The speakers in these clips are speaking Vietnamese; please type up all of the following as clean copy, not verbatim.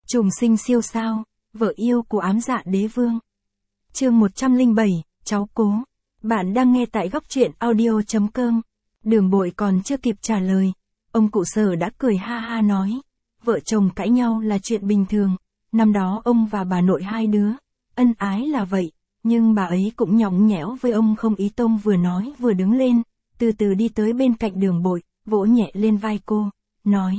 Trùng sinh siêu sao, vợ yêu của ám dạ đế vương. Chương 107, cháu cố. Bạn đang nghe tại góc truyện audio.com. Đường Bội còn chưa kịp trả lời, ông cụ Sở đã cười ha ha nói, vợ chồng cãi nhau là chuyện bình thường, năm đó ông và bà nội hai đứa, ân ái là vậy, nhưng bà ấy cũng nhõng nhẽo với ông không ý. Tông vừa nói vừa đứng lên, từ từ đi tới bên cạnh Đường Bội, vỗ nhẹ lên vai cô, nói.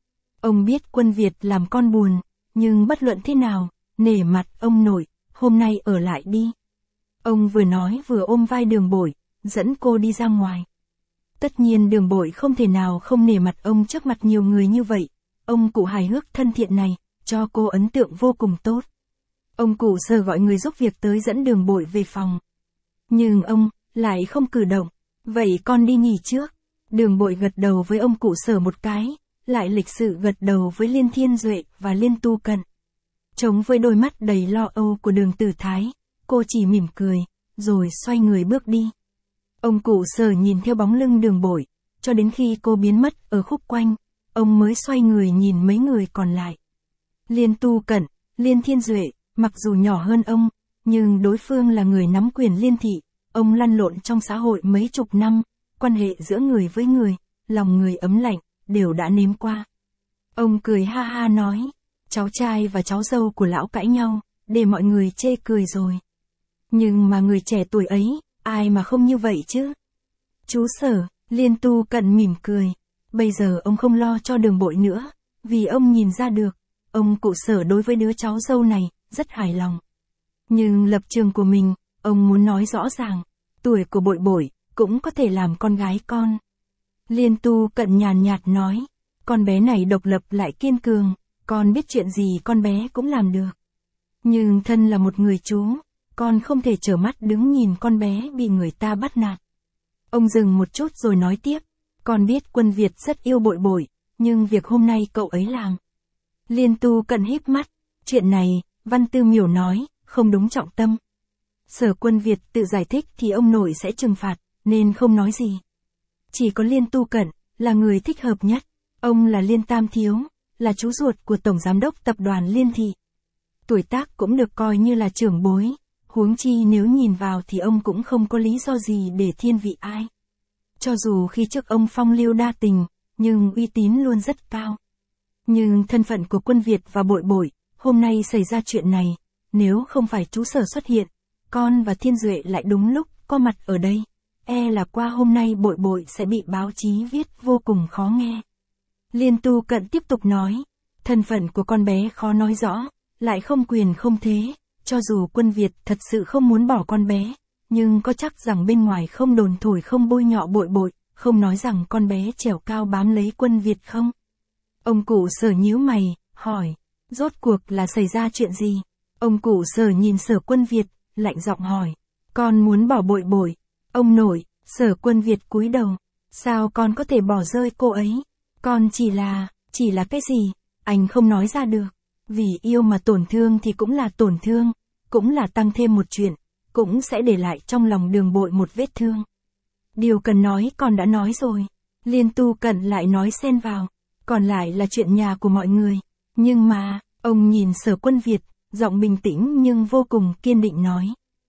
Ông biết Quân Việt làm con buồn, nhưng bất luận thế nào, nể mặt ông nội, hôm nay ở lại đi. Ông vừa nói vừa ôm vai Đường Bội, dẫn cô đi ra ngoài. Tất nhiên Đường Bội không thể nào không nể mặt ông trước mặt nhiều người như vậy, ông cụ hài hước thân thiện này, cho cô ấn tượng vô cùng tốt. Ông cụ Sở gọi người giúp việc tới dẫn Đường Bội về phòng. Nhưng ông, lại không cử động, vậy con đi nghỉ trước. Đường Bội gật đầu với ông cụ Sở một cái, lại lịch sự gật đầu với Liên Thiên Duệ và Liên Tu Cận. Chống với đôi mắt đầy lo âu của Đường Tử Thái, cô chỉ mỉm cười, rồi xoay người bước đi. Ông cụ Sở nhìn theo bóng lưng Đường Bội, cho đến khi cô biến mất ở khúc quanh, ông mới xoay người nhìn mấy người còn lại. Liên Tu Cận, Liên Thiên Duệ, mặc dù nhỏ hơn ông, nhưng đối phương là người nắm quyền Liên thị, ông lăn lộn trong xã hội mấy chục năm, quan hệ giữa người với người, lòng người ấm lạnh, đều đã nếm qua. Ông cười ha ha nói, cháu trai và cháu dâu của lão cãi nhau, để mọi người chê cười rồi. Nhưng mà người trẻ tuổi ấy, ai mà không như vậy chứ? Chú Sở, Liên Tu Cận mỉm cười, bây giờ ông không lo cho Đường Bội nữa, vì ông nhìn ra được, ông cụ Sở đối với đứa cháu dâu này, rất hài lòng. Nhưng lập trường của mình, ông muốn nói rõ ràng, tuổi của Bội Bội, cũng có thể làm con gái con. Liên Tu Cận nhàn nhạt nói, con bé này độc lập lại kiên cường, con biết chuyện gì con bé cũng làm được. Nhưng thân là một người chú, con không thể trở mắt đứng nhìn con bé bị người ta bắt nạt. Ông dừng một chút rồi nói tiếp, con biết Quân Việt rất yêu Bội Bội, nhưng việc hôm nay cậu ấy làm. Liên Tu Cận híp mắt, chuyện này, Văn Tư Miểu nói, không đúng trọng tâm. Sở Quân Việt tự giải thích thì ông nội sẽ trừng phạt, nên không nói gì. Chỉ có Liên Tu Cận, là người thích hợp nhất. Ông là Liên Tam Thiếu, là chú ruột của Tổng Giám đốc Tập đoàn Liên Thị. Tuổi tác cũng được coi như là trưởng bối, huống chi nếu nhìn vào thì ông cũng không có lý do gì để thiên vị ai. Cho dù khi trước ông phong lưu đa tình, nhưng uy tín luôn rất cao. Nhưng thân phận của Quân Việt và Bội Bội, hôm nay xảy ra chuyện này, nếu không phải chú Sở xuất hiện, con và Thiên Duệ lại đúng lúc có mặt ở đây, e là qua hôm nay Bội Bội sẽ bị báo chí viết vô cùng khó nghe. Liên Tu Cận tiếp tục nói, thân phận của con bé khó nói rõ, lại không quyền không thế, cho dù Quân Việt thật sự không muốn bỏ con bé, nhưng có chắc rằng bên ngoài không đồn thổi không bôi nhọ Bội Bội, không nói rằng con bé trèo cao bám lấy Quân Việt không? Ông cụ Sở nhíu mày, hỏi, rốt cuộc là xảy ra chuyện gì? Ông cụ Sở nhìn Sở Quân Việt, lạnh giọng hỏi, con muốn bỏ Bội Bội. Ông nội, Sở Quân Việt cúi đầu, sao con có thể bỏ rơi cô ấy? Con chỉ là cái gì? Anh không nói ra được. Vì yêu mà tổn thương thì cũng là tổn thương, cũng là tăng thêm một chuyện, cũng sẽ để lại trong lòng Đường Bội một vết thương. Điều cần nói con đã nói rồi. Liên Tu Cận lại nói xen vào, còn lại là chuyện nhà của mọi người. Nhưng mà, ông nhìn Sở Quân Việt, giọng bình tĩnh nhưng vô cùng kiên định nói.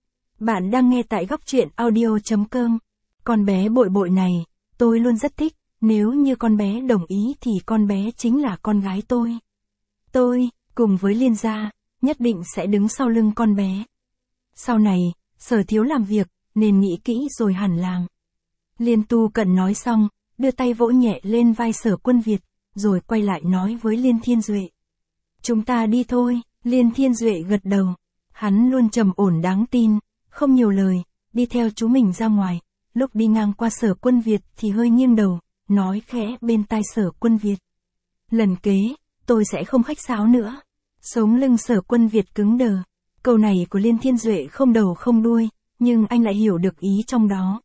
Bạn đang nghe tại góc truyện audio.com. Con bé Bội Bội này, tôi luôn rất thích, nếu như con bé đồng ý thì con bé chính là con gái tôi. Tôi, cùng với Liên gia, nhất định sẽ đứng sau lưng con bé. Sau này, Sở thiếu làm việc, nên nghĩ kỹ rồi hẳn làm. Liên Tu Cận nói xong, đưa tay vỗ nhẹ lên vai Sở Quân Việt, rồi quay lại nói với Liên Thiên Duệ. Chúng ta đi thôi. Liên Thiên Duệ gật đầu. Hắn luôn trầm ổn đáng tin, không nhiều lời, đi theo chú mình ra ngoài. Lúc đi ngang qua Sở Quân Việt thì hơi nghiêng đầu, nói khẽ bên tai Sở Quân Việt. Lần kế, tôi sẽ không khách sáo nữa. Sống lưng Sở Quân Việt cứng đờ. Câu này của Liên Thiên Duệ không đầu không đuôi, nhưng anh lại hiểu được ý trong đó.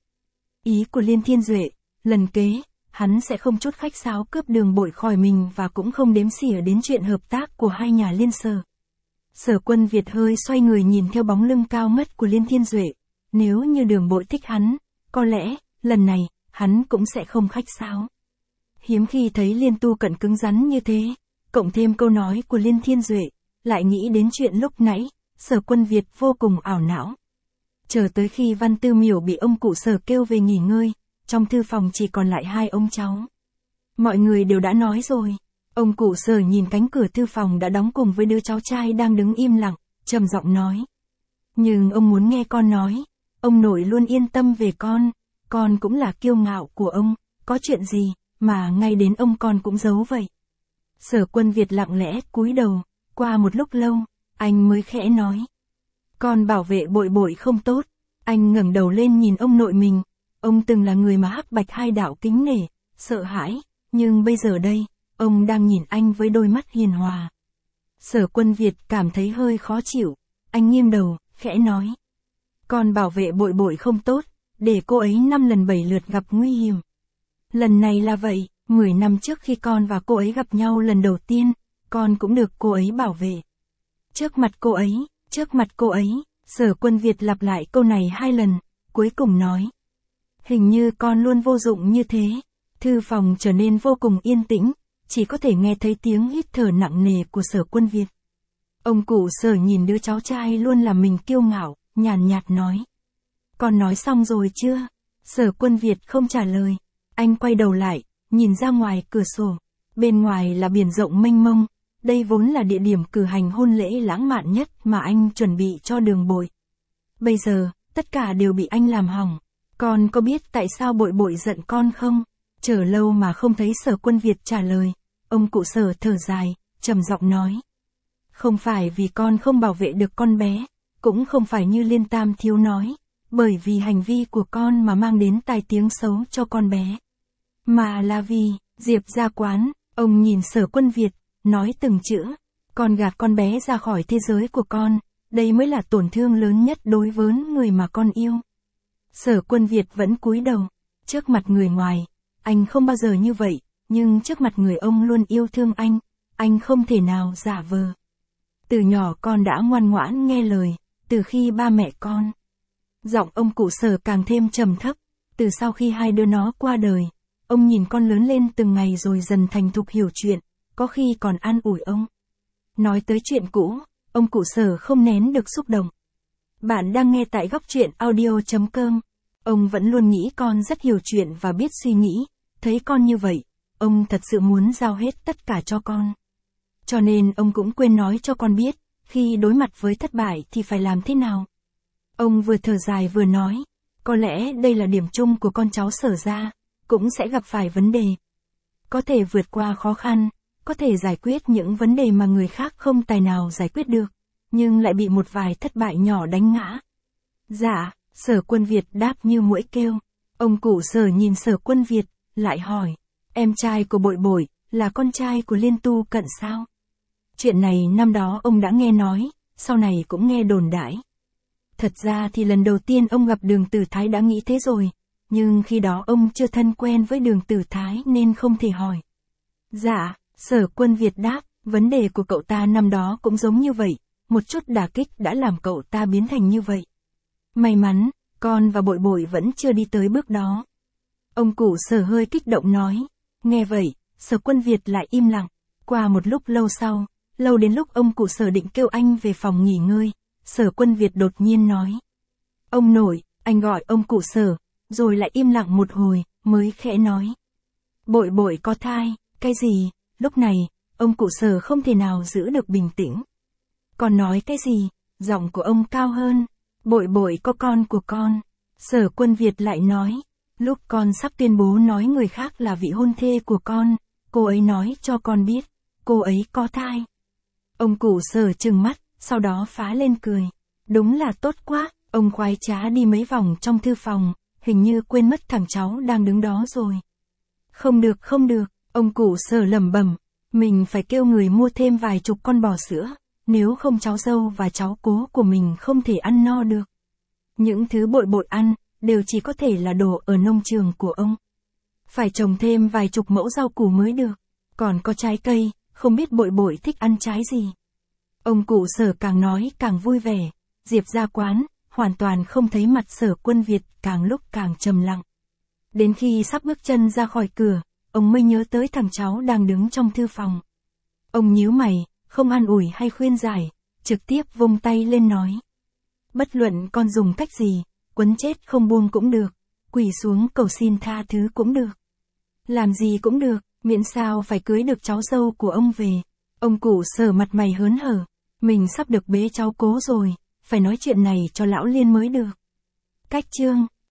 Ý của Liên Thiên Duệ, lần kế, hắn sẽ không chút khách sáo cướp Đường Bội khỏi mình và cũng không đếm xỉa đến chuyện hợp tác của hai nhà Liên Sở. Sở Quân Việt hơi xoay người nhìn theo bóng lưng cao ngất của Liên Thiên Duệ. Nếu như Đường Bội thích hắn, có lẽ, lần này, hắn cũng sẽ không khách sáo. Hiếm khi thấy Liên Tu Cận cứng rắn như thế, cộng thêm câu nói của Liên Thiên Duệ, lại nghĩ đến chuyện lúc nãy, Sở Quân Việt vô cùng ảo não. Chờ tới khi Văn Tư Miểu bị ông cụ Sở kêu về nghỉ ngơi, trong thư phòng chỉ còn lại hai ông cháu. Mọi người đều đã nói rồi. Ông cụ Sở nhìn cánh cửa thư phòng đã đóng cùng với đứa cháu trai đang đứng im lặng, trầm giọng nói. Nhưng ông muốn nghe con nói, ông nội luôn yên tâm về con cũng là kiêu ngạo của ông, có chuyện gì, mà ngay đến ông con cũng giấu vậy. Sở Quân Việt lặng lẽ cúi đầu, qua một lúc lâu, anh mới khẽ nói. Con bảo vệ Bội Bội không tốt, anh ngẩng đầu lên nhìn ông nội mình, ông từng là người mà hắc bạch hai đạo kính nể, sợ hãi, nhưng bây giờ đây, ông đang nhìn anh với đôi mắt hiền hòa. Sở Quân Việt cảm thấy hơi khó chịu, anh nghiêng đầu, khẽ nói. Con bảo vệ Bội Bội không tốt, để cô ấy 5 lần 7 lượt gặp nguy hiểm. Lần này là vậy, 10 năm trước khi con và cô ấy gặp nhau lần đầu tiên, con cũng được cô ấy bảo vệ. Trước mặt cô ấy, Sở Quân Việt lặp lại câu này 2 lần, cuối cùng nói. Hình như con luôn vô dụng như thế. Thư phòng trở nên vô cùng yên tĩnh, chỉ có thể nghe thấy tiếng hít thở nặng nề của Sở Quân Việt. Ông cụ Sở nhìn đứa cháu trai luôn làm mình kiêu ngạo, nhàn nhạt nói. Con nói xong rồi chưa? Sở Quân Việt không trả lời. Anh quay đầu lại, nhìn ra ngoài cửa sổ. Bên ngoài là biển rộng mênh mông. Đây vốn là địa điểm cử hành hôn lễ lãng mạn nhất mà anh chuẩn bị cho Đường Bội. Bây giờ, tất cả đều bị anh làm hỏng. Con có biết tại sao Bội Bội giận con không? Chờ lâu mà không thấy Sở Quân Việt trả lời. Ông cụ Sở thở dài, trầm giọng nói. Không phải vì con không bảo vệ được con bé, cũng không phải như Liên Tam Thiếu nói, bởi vì hành vi của con mà mang đến tai tiếng xấu cho con bé. Mà là vì, Diệp Gia Quán, ông nhìn Sở Quân Việt, nói từng chữ, con gạt con bé ra khỏi thế giới của con, đây mới là tổn thương lớn nhất đối với người mà con yêu. Sở Quân Việt vẫn cúi đầu, trước mặt người ngoài, anh không bao giờ như vậy, nhưng trước mặt người ông luôn yêu thương anh không thể nào giả vờ. Từ nhỏ con đã ngoan ngoãn nghe lời, từ khi ba mẹ con. Giọng ông cụ Sở càng thêm trầm thấp, từ sau khi hai đứa nó qua đời, ông nhìn con lớn lên từng ngày rồi dần thành thục hiểu chuyện, có khi còn an ủi ông. Nói tới chuyện cũ, ông cụ Sở không nén được xúc động. Bạn đang nghe tại góc truyện audio.com. Ông vẫn luôn nghĩ con rất hiểu chuyện và biết suy nghĩ, thấy con như vậy, ông thật sự muốn giao hết tất cả cho con. Cho nên ông cũng quên nói cho con biết, khi đối mặt với thất bại thì phải làm thế nào. Ông vừa thở dài vừa nói, có lẽ đây là điểm chung của con cháu Sở gia, cũng sẽ gặp phải vấn đề. Có thể vượt qua khó khăn, có thể giải quyết những vấn đề mà người khác không tài nào giải quyết được, nhưng lại bị một vài thất bại nhỏ đánh ngã. Dạ, Sở Quân Việt đáp như muỗi kêu. Ông cụ Sở nhìn Sở Quân Việt, lại hỏi, em trai của Bội Bội, là con trai của Liên Tu Cận sao? Chuyện này năm đó ông đã nghe nói, sau này cũng nghe đồn đãi. Thật ra thì lần đầu tiên ông gặp Đường Tử Thái đã nghĩ thế rồi, nhưng khi đó ông chưa thân quen với Đường Tử Thái nên không thể hỏi. Dạ, Sở Quân Việt đáp, vấn đề của cậu ta năm đó cũng giống như vậy, một chút đả kích đã làm cậu ta biến thành như vậy. May mắn, con và Bội Bội vẫn chưa đi tới bước đó. Ông cụ Sở hơi kích động nói. Nghe vậy, Sở Quân Việt lại im lặng. Qua một lúc lâu sau, lâu đến lúc ông cụ Sở định kêu anh về phòng nghỉ ngơi, Sở Quân Việt đột nhiên nói. Ông nội, anh gọi ông cụ Sở, rồi lại im lặng một hồi, mới khẽ nói. Bội Bội có thai, cái gì? Lúc này, ông cụ Sở không thể nào giữ được bình tĩnh. Con nói cái gì? Giọng của ông cao hơn. Bội Bội có con của con. Sở Quân Việt lại nói. Lúc con sắp tuyên bố nói người khác là vị hôn thê của con, cô ấy nói cho con biết, cô ấy có thai. Ông cụ Sở trừng mắt, sau đó phá lên cười. Đúng là tốt quá, ông khoái trá đi mấy vòng trong thư phòng, hình như quên mất thằng cháu đang đứng đó rồi. Không được, ông cụ Sở lẩm bẩm, mình phải kêu người mua thêm vài chục con bò sữa, nếu không cháu dâu và cháu cố của mình không thể ăn no được. Những thứ Bội Bội ăn, đều chỉ có thể là đồ ở nông trường của ông. Phải trồng thêm vài chục mẫu rau củ mới được, còn có trái cây, không biết Bội Bội thích ăn trái gì. Ông cụ Sở càng nói càng vui vẻ, Diệp Gia Quán, hoàn toàn không thấy mặt Sở Quân Việt càng lúc càng trầm lặng. Đến khi sắp bước chân ra khỏi cửa, ông mới nhớ tới thằng cháu đang đứng trong thư phòng. Ông nhíu mày, không an ủi hay khuyên giải, trực tiếp vung tay lên nói. Bất luận con dùng cách gì, quấn chết không buông cũng được, quỳ xuống cầu xin tha thứ cũng được. Làm gì cũng được, miễn sao phải cưới được cháu dâu của ông về. Ông cụ Sở mặt mày hớn hở, mình sắp được bế cháu Cố rồi, phải nói chuyện này cho lão Liên mới được. Cách chương